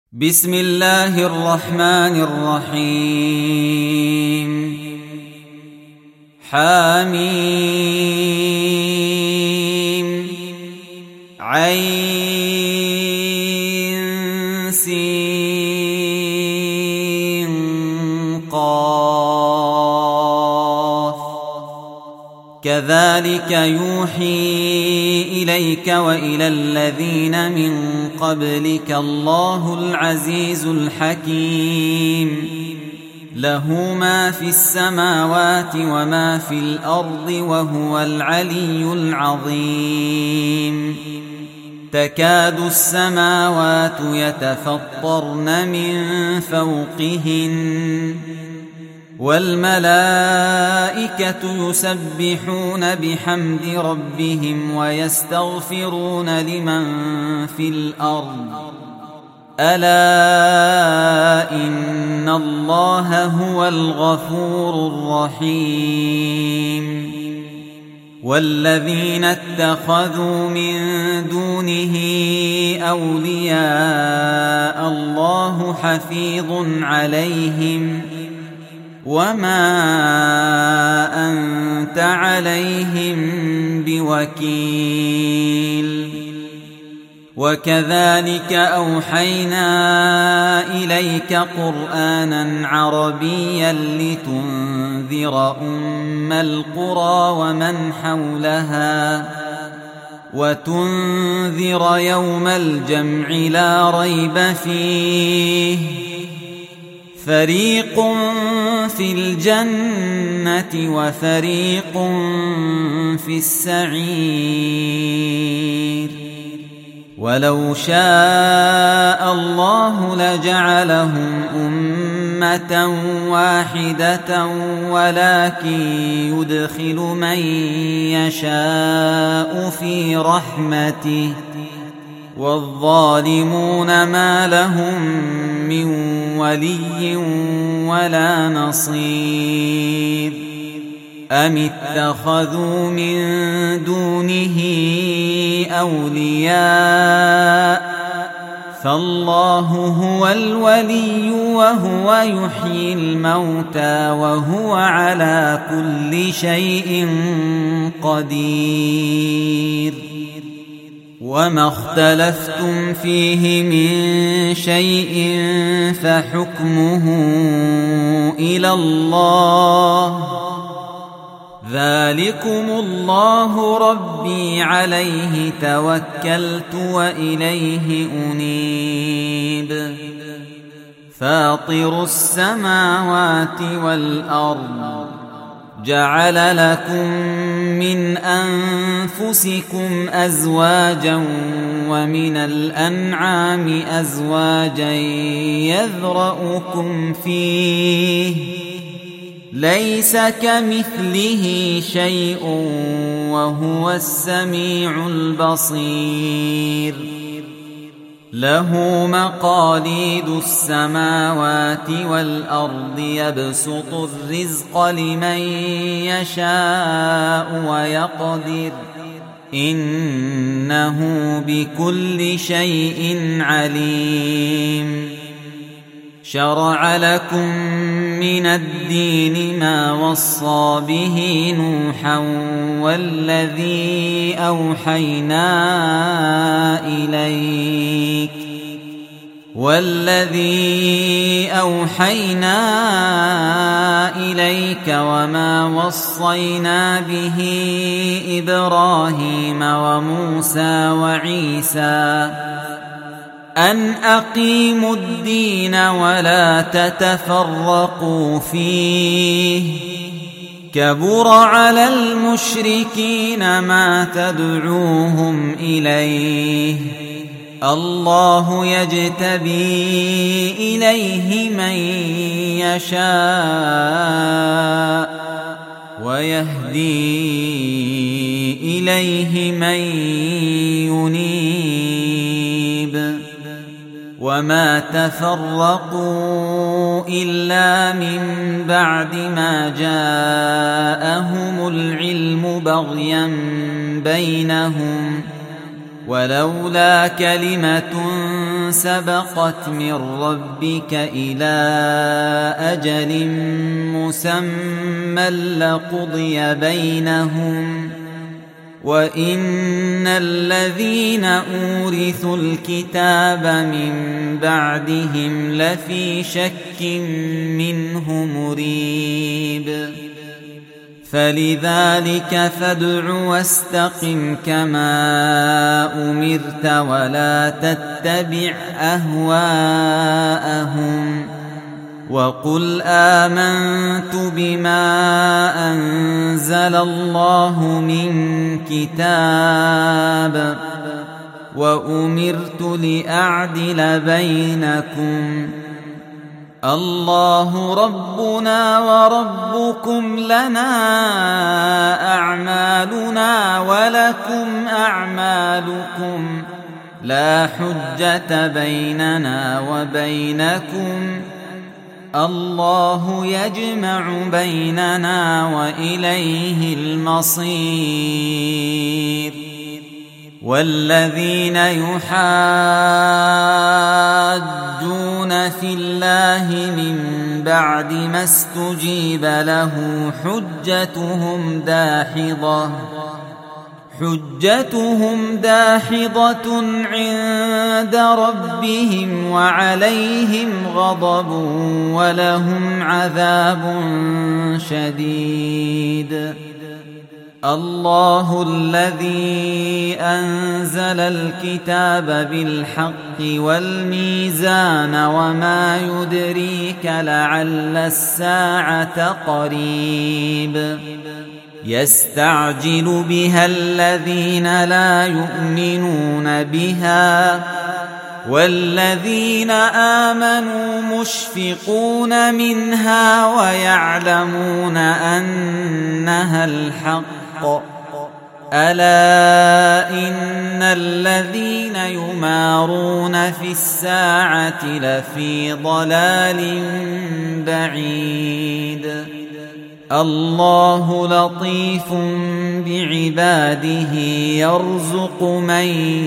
بسم الله الرحمن الرحيم حميم عين سين قاف كذلك يوحي إليك وإلى الذين من قبلك الله العزيز الحكيم له ما في السماوات وما في الأرض وهو العلي العظيم تكاد السماوات يتفطرن من فوقهن والملائكة يسبحون بحمد ربهم ويستغفرون لمن في الأرض ألا إن الله هو الغفور الرحيم والذين اتخذوا من دونه أولياء الله حفيظ عليهم وما أنت عليهم بوكيل وكذلك أوحينا إليك قرآنا عربيا لتنذر أم القرى ومن حولها وتنذر يوم الجمع لا ريب فيه فريق في الجنة وفريق في السعير ولو شاء الله لجعلهم أمة واحدة ولكن يدخل من يشاء في رحمته والظالمون ما لهم من ولي ولا نصير أم اتخذوا من دونه أولياء فالله هو الولي وهو يحيي الموتى وهو على كل شيء قدير وما اختلفتم فيه من شيء فحكمه إلى الله ذلكم الله ربي عليه توكلت وإليه أنيب فاطر السماوات والأرض جعل لكم من أنفسكم أزواجا ومن الأنعام أزواجا يذرأكم فيه ليس كمثله شيء وهو السميع البصير له مقاليد السماوات والأرض يبسط الرزق لمن يشاء ويقدر إنه بكل شيء عليم شرع لكم من الدين ما وصى به نوحا والذي أوحينا إليك وما وصينا به إبراهيم وموسى وعيسى أن أقيموا الدين ولا تتفرقوا فيه كبر على المشركين ما تدعوهم إليه الله يجتبي إليه من يشاء ويهدي إليه من ينيب وما تفرقوا إلا من بعد ما جاءهم العلم بغيا بينهم ولولا كلمة سبقت من ربك إلى أجل مسمى لقضي بينهم وإن الذين أورثوا الكتاب من بعدهم لفي شك منه مريب فلذلك فادع واستقم كما أمرت ولا تتبع أهواءهم وقل آمنت بما أنزل الله من كتاب وأمرت لأعدل بينكم الله ربنا وربكم لنا أعمالنا ولكم أعمالكم لا حجة بيننا وبينكم الله يجمع بيننا وإليه المصير والذين يحاجون في الله من بعد ما استجيب له حجتهم داحضة عند ربهم وعليهم غضب ولهم عذاب شديد الله الذي أنزل الكتاب بالحق والميزان وما يدريك لعل الساعة قريب يستعجل بها الذين لا يؤمنون بها والذين آمنوا مشفقون منها ويعلمون أنها الحق ألا إن الذين يمارون في الساعة لفي ضلال بعيد الله لطيف بعباده يرزق من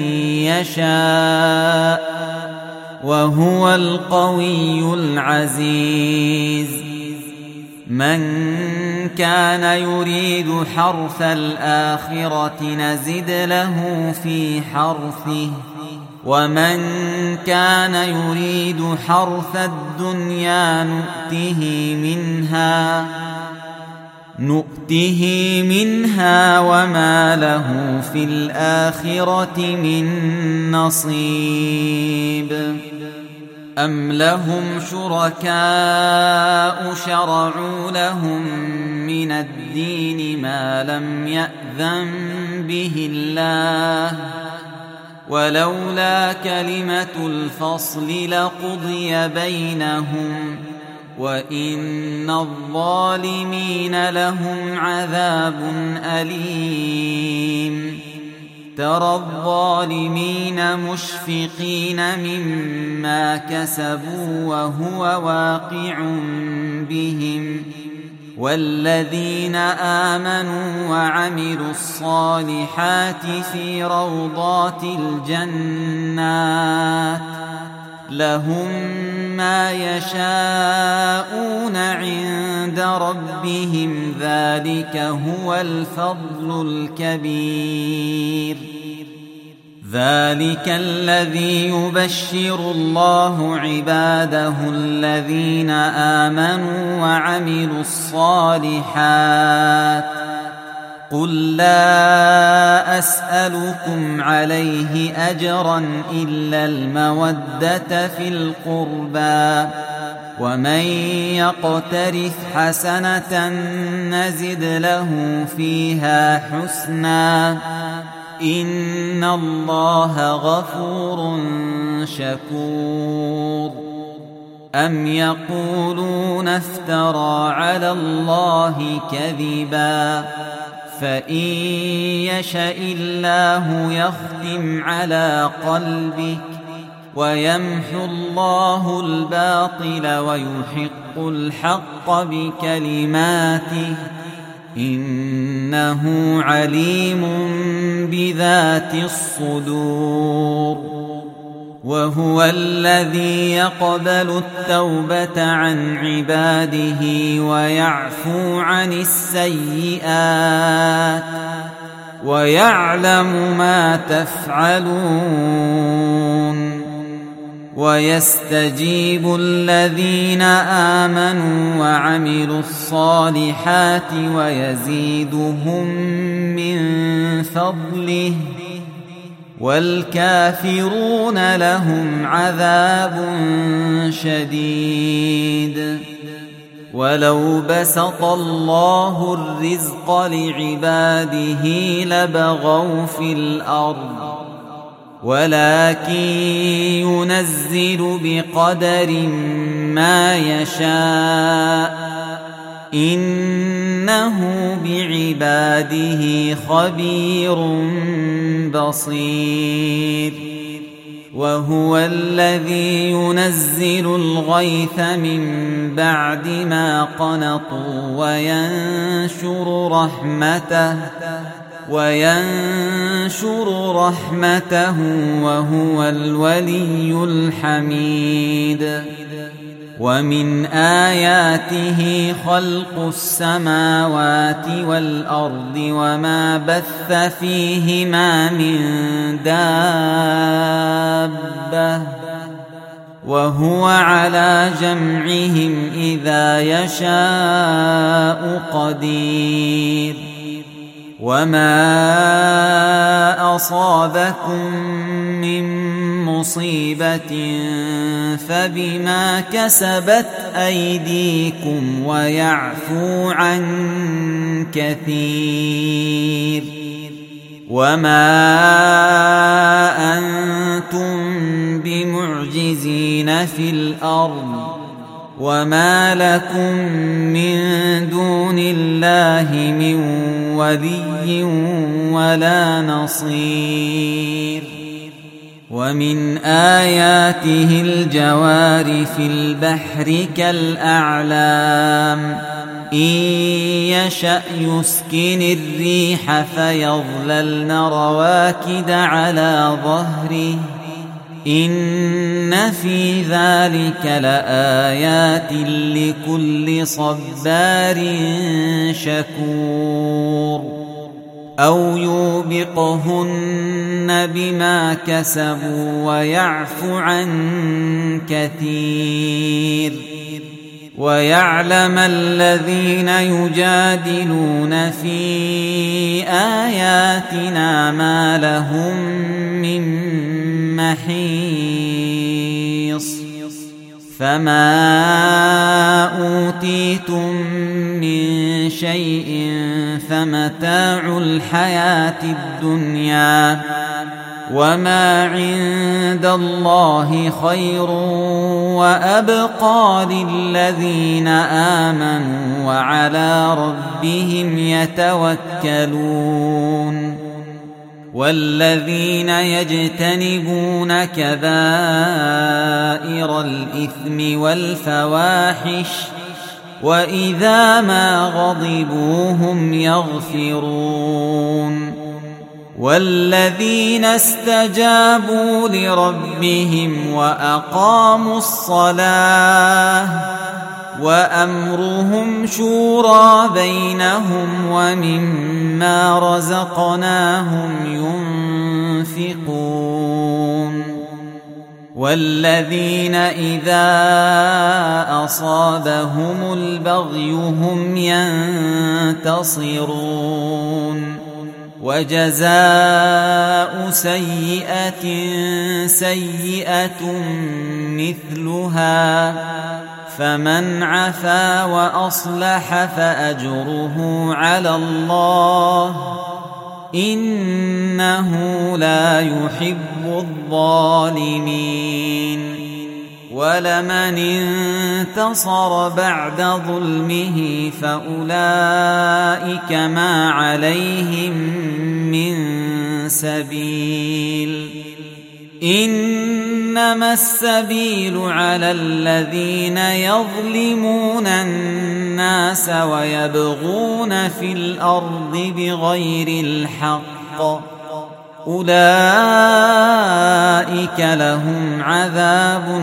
يشاء وهو القوي العزيز من كان يريد حرث الآخرة نزد له في حرثه ومن كان يريد حرث الدنيا نؤته منها وما له في الآخرة من نصيب أم لهم شركاء شرعوا لهم من الدين ما لم يأذن به الله ولولا كلمة الفصل لقضي بينهم وإن الظالمين لهم عذاب أليم ترى الظالمين مشفقين مما كسبوا وهو واقع بهم والذين آمنوا وعملوا الصالحات في روضات الجنات لهم ما يشاءون عند ربهم ذلك هو الفضل الكبير ذلك الذي يبشر الله عباده الذين آمنوا وعملوا الصالحات قل لا أسألكم عليه أجرا إلا المودة في القربى ومن يقترف حسنة نزد له فيها حسنا إن الله غفور شكور أم يقولون افترى على الله كذبا فإن يشأ الله يختم على قلبك ويمحو الله الباطل ويحق الحق بكلماته إنه عليم بذات الصدور وهو الذي يقبل التوبة عن عباده ويعفو عن السيئات ويعلم ما تفعلون ويستجيب الذين آمنوا وعملوا الصالحات ويزيدهم من فضله والكافرون لهم عذاب شديد ولو بسط الله الرزق لعباده لبغوا في الأرض ولكن ينزل بقدر ما يشاء إنه بعباده خبير بصير وهو الذي ينزل الغيث من بعد ما قنطوا وينشر رحمته وهو الولي الحميد ومن آياته خلق السماوات والأرض وما بث فيهما من دابة وهو على جمعهم إذا يشاء قدير وما أصابكم من مصيبة فبما كسبت أيديكم ويعفو عن كثير وما أنتم بمعجزين في الأرض وما لكم من دون الله من ولي ولا نصير ومن آياته الجوار في البحر كالأعلام إن يشأ يسكن الريح فيظللن رواكد على ظهره إن في ذلك لآيات لكل صبار شكور أو يوبقهن بما كسبوا ويعفو عن كثير ويعلم الذين يجادلون في آياتنا ما لهم من محيص فما أوتيتم من شيء فمتاع الحياة الدنيا وما عند الله خير وأبقى للذين آمنوا وعلى ربهم يتوكلون والذين يجتنبون كبائر الإثم والفواحش وإذا ما غضبوا هم يغفرون والذين استجابوا لربهم وأقاموا الصلاة وأمرهم شورى بينهم ومما رزقناهم ينفقون والذين إذا أصابهم البغي هم ينتصرون وجزاء سيئة سيئة مثلها فمن عفا وأصلح فأجره على الله إنه لا يحب الظالمين ولمن انتصر بعد ظلمه فأولئك ما عليهم من سبيل إنما السبيل على الذين يظلمون الناس ويبغون في الأرض بغير الحق أولئك لهم عذاب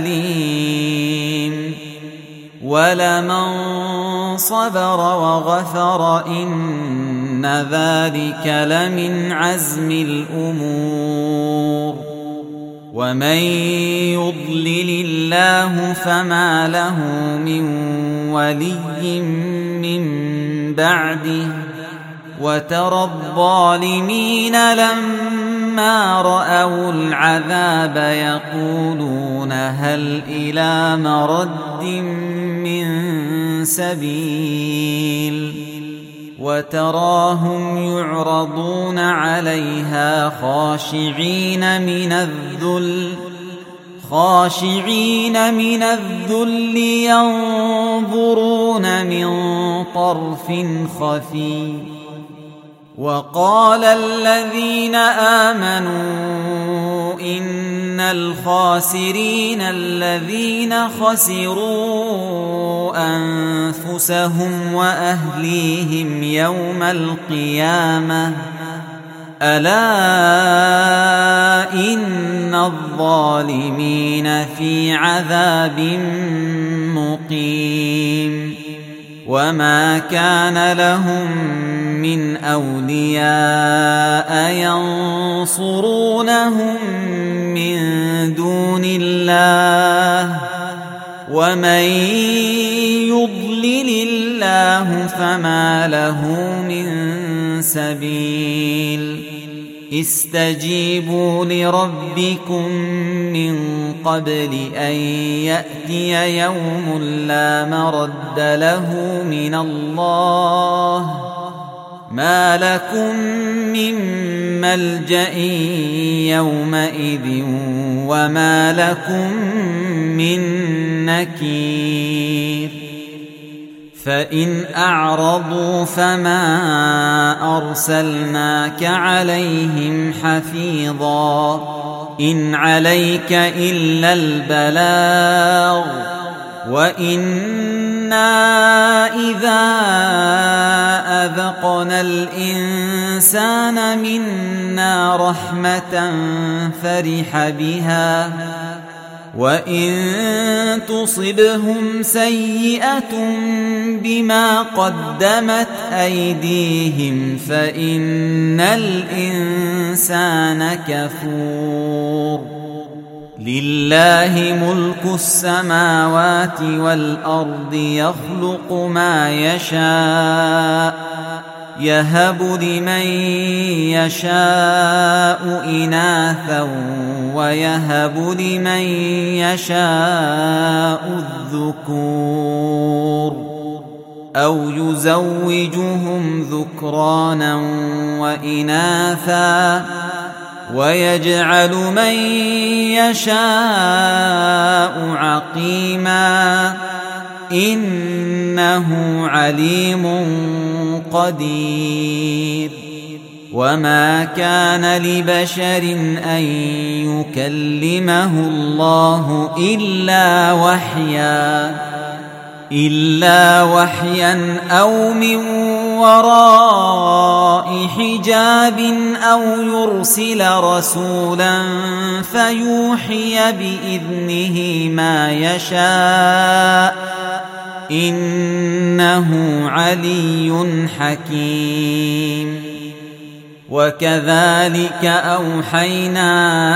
أليم ولمن صبر وغفر إن ذلك لمن عزم الأمور ومن يضلل الله فما له من ولي من بعده وترى الظالمين لما رأوا العذاب يقولون هل إلى مرد من سبيل وتراهم يعرضون عليها خاشعين من الذل ينظرون من طرف خفي وقال الذين آمنوا إن الخاسرين الذين خسروا أنفسهم وأهليهم يوم القيامة ألا إن الظالمين في عذاب مقيم وما كان لهم من أولياء ينصرونهم من دون الله ومن يضلل الله فما له من سبيل استجيبوا لربكم من قبل أن يأتي يوم لا مرد له من الله ما لكم من ملجأ يومئذ وما لكم من نكير فإن أعرضوا فما أرسلناك عليهم حفيظا إن عليك إلا البلاغ وإنا إذا أذقنا الإنسان منا رحمة فرح بها وإن تصبهم سيئة بما قدمت أيديهم فإن الإنسان كفور لله ملك السماوات والأرض يخلق ما يشاء يهب لمن يشاء إناثا ويهب لمن يشاء الذكور أو يزوجهم ذكرانا وإناثا ويجعل من يشاء عقيما إنه عليم قدير وما كان لبشر أن يكلمه الله إلا وحيا أو من وراء حجاب أو يرسل رسولا فيوحي بإذنه ما يشاء إنه علي حكيم وكذلك أوحينا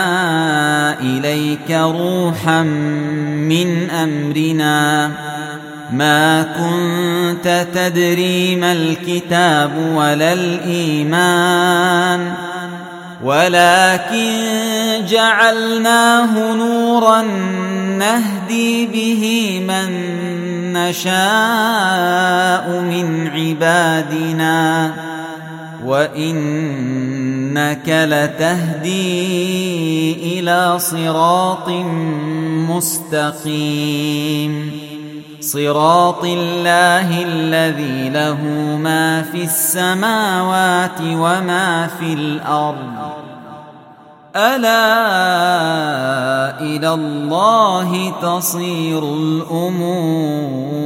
إليك روحا من أمرنا ما كنت تدري ما الكتاب ولا الإيمان ولكن جعلناه نورا نهدي به من نشاء من عبادنا وإنك لتهدي إلى صراط مستقيم صراط الله الذي له ما في السماوات وما في الأرض ألا إلى الله تصير الأمور.